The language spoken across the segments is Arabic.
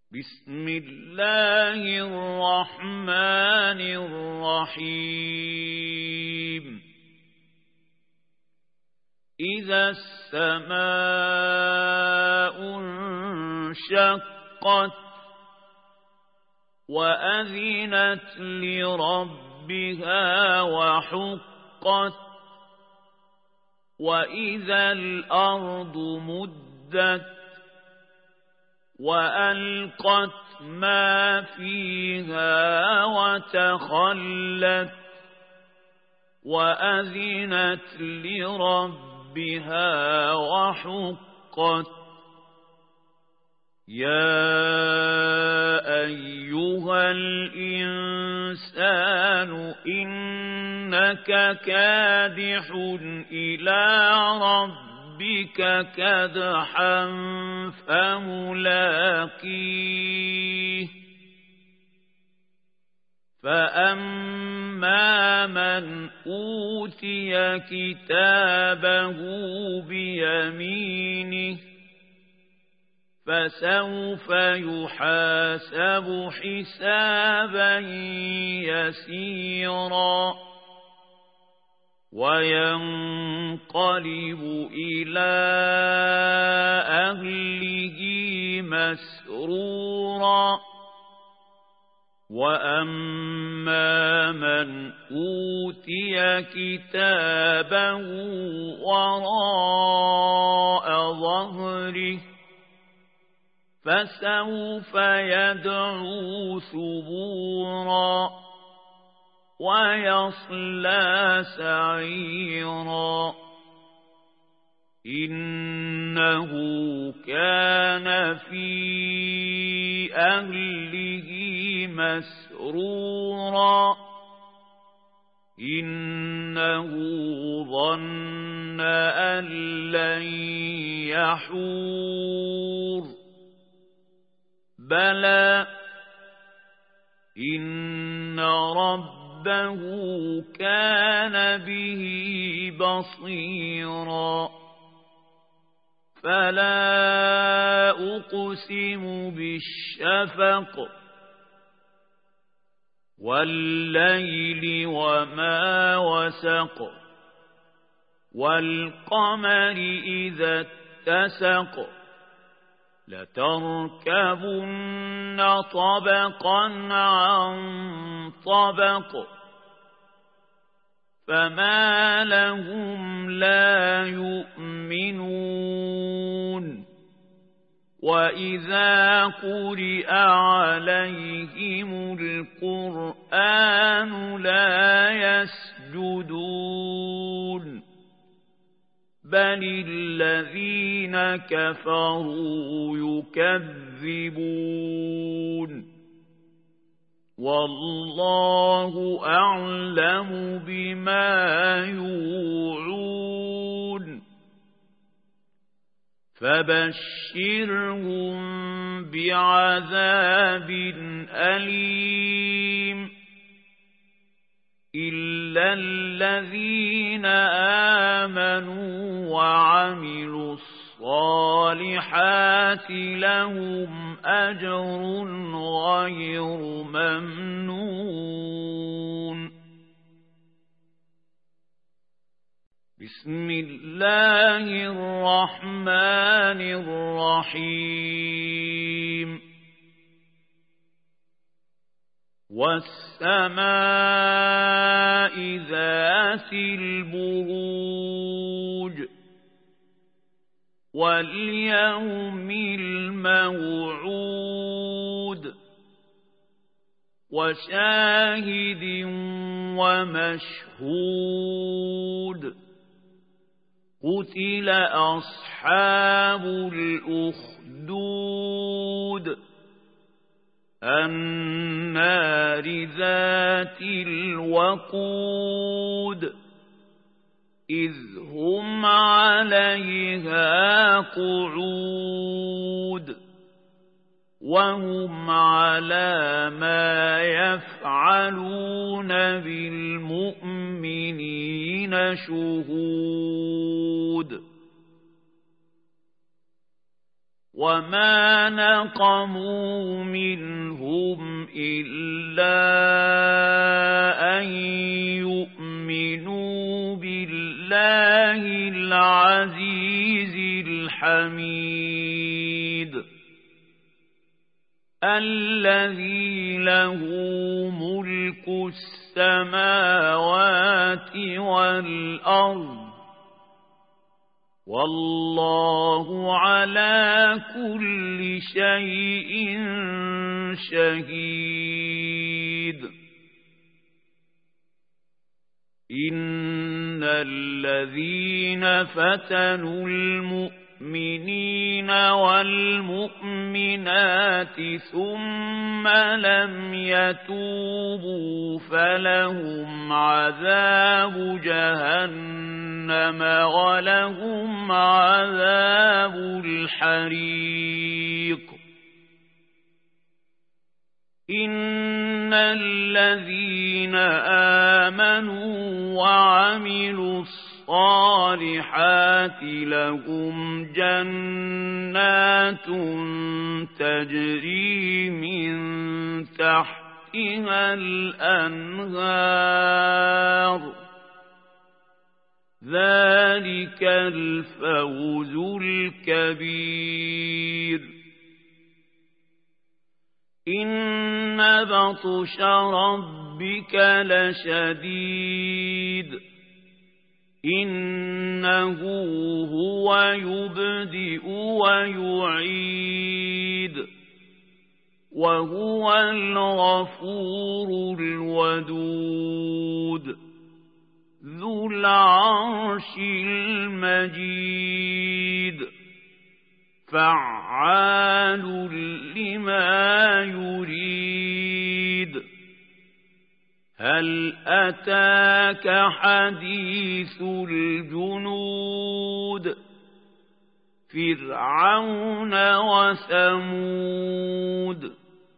بسم الله الرحمن الرحيم إذا السماء انشقت وأذنت لربها وحقت وإذا الأرض مدت وألقت ما فيها وتخلت وأذنت لربها وحقت يا أيها الإنسان إنك كادح إلى ربك كدحا فملاقيه فأما من أوتي كتابه بيمينه فسوف يحاسب حسابا يسيرا وينقلب إلى أهله مسرورا وأما من أوتي كتابه وراء ظهره فسوف يدعو ثبورا ويصلى سعيرا إنه كان في أهله مسرورا إنه ظن أن لن يحور بلى إن ربه كان به بصيرا فلا أقسم بالشفق والليل وما وسق والقمر إذا اتسق لتركبن طبقا عن طبق فما لهم لا يؤمنون وإذا قرئ عليهم القرآن لا يسجدون بل الذين كفروا يكذبون والله أعلم بما يوعون فبشرهم بعذاب أليم إلا الذين آمنوا وعملوا الصالحات لهم أجر غير ممنون بسم الله الرحمن الرحيم والسماء ذات البروج واليوم الموعود وشاهد ومشهود قتل أصحاب الأخدود النار ذات الوقود إذ هم عليها قعود وهم على ما يفعلون بالمؤمنين شهود وما نقموا منهم إلا أن يؤمنوا بالله العزيز الحميد الذي له ملك السماوات والأرض والله على كل شيء شهيد إن الذين فتنوا المؤمنين والمؤمنات ثم لم يتوبوا فلهم عذاب جهنم ولهم عذاب الحريق إن الذين آمنوا وعملوا الصالحات لهم جنات تجري من تحتها الأنهار ذلك الفوز الكبير إن بطش ربك لشديد إنه هو يبدئ ويعيد وهو الغفور الودود ذو العرش المجيد فعال لما يريد هل أتاك حديث الجنود فرعون وثمود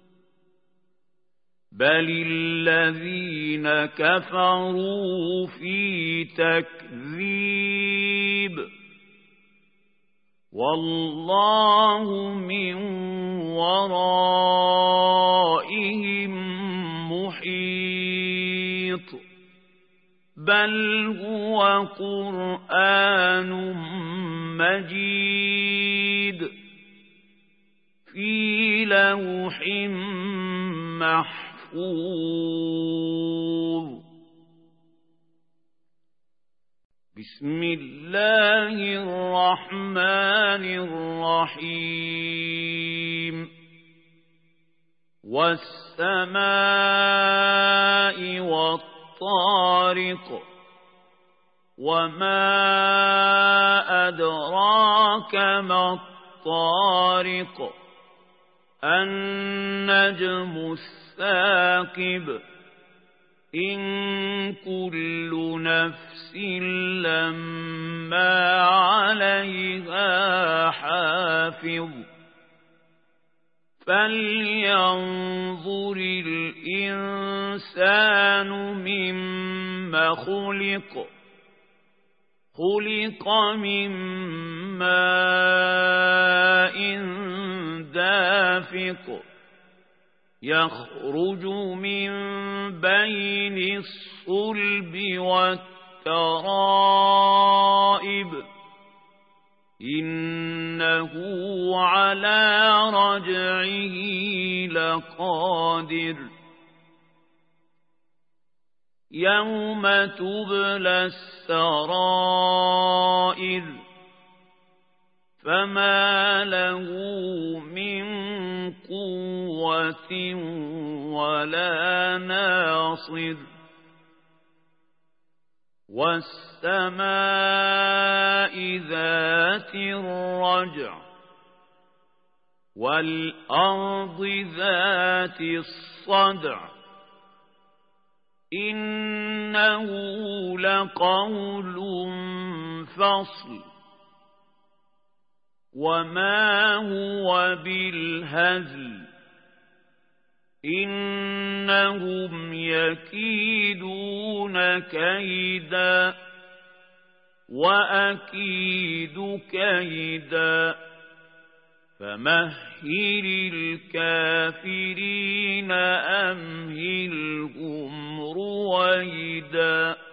بل الذين كفروا في تكذيب والله من ورائهم محيط بل هو قرآن مجيد في لوح محفوظ بسم الله الرحمن الرحيم والسماء والطارق وما أدراك ما الطارق النجم الثاقب إن كل نفس لما عليها حافظ فلينظر الإنسان مما خلق خلق من ماء دافق يخرج من بين الصلب والترائب إنه على رجعه لقادر يوم تبلى السرائر فما له من قوة ولا ناصر والسماء ذات الرجع والأرض ذات الصدع إنه لقول فصل وما هو بالهزل إنهم يكيدون كيدا وأكيد كيدا فمهل الكافرين أمهلهم رويدا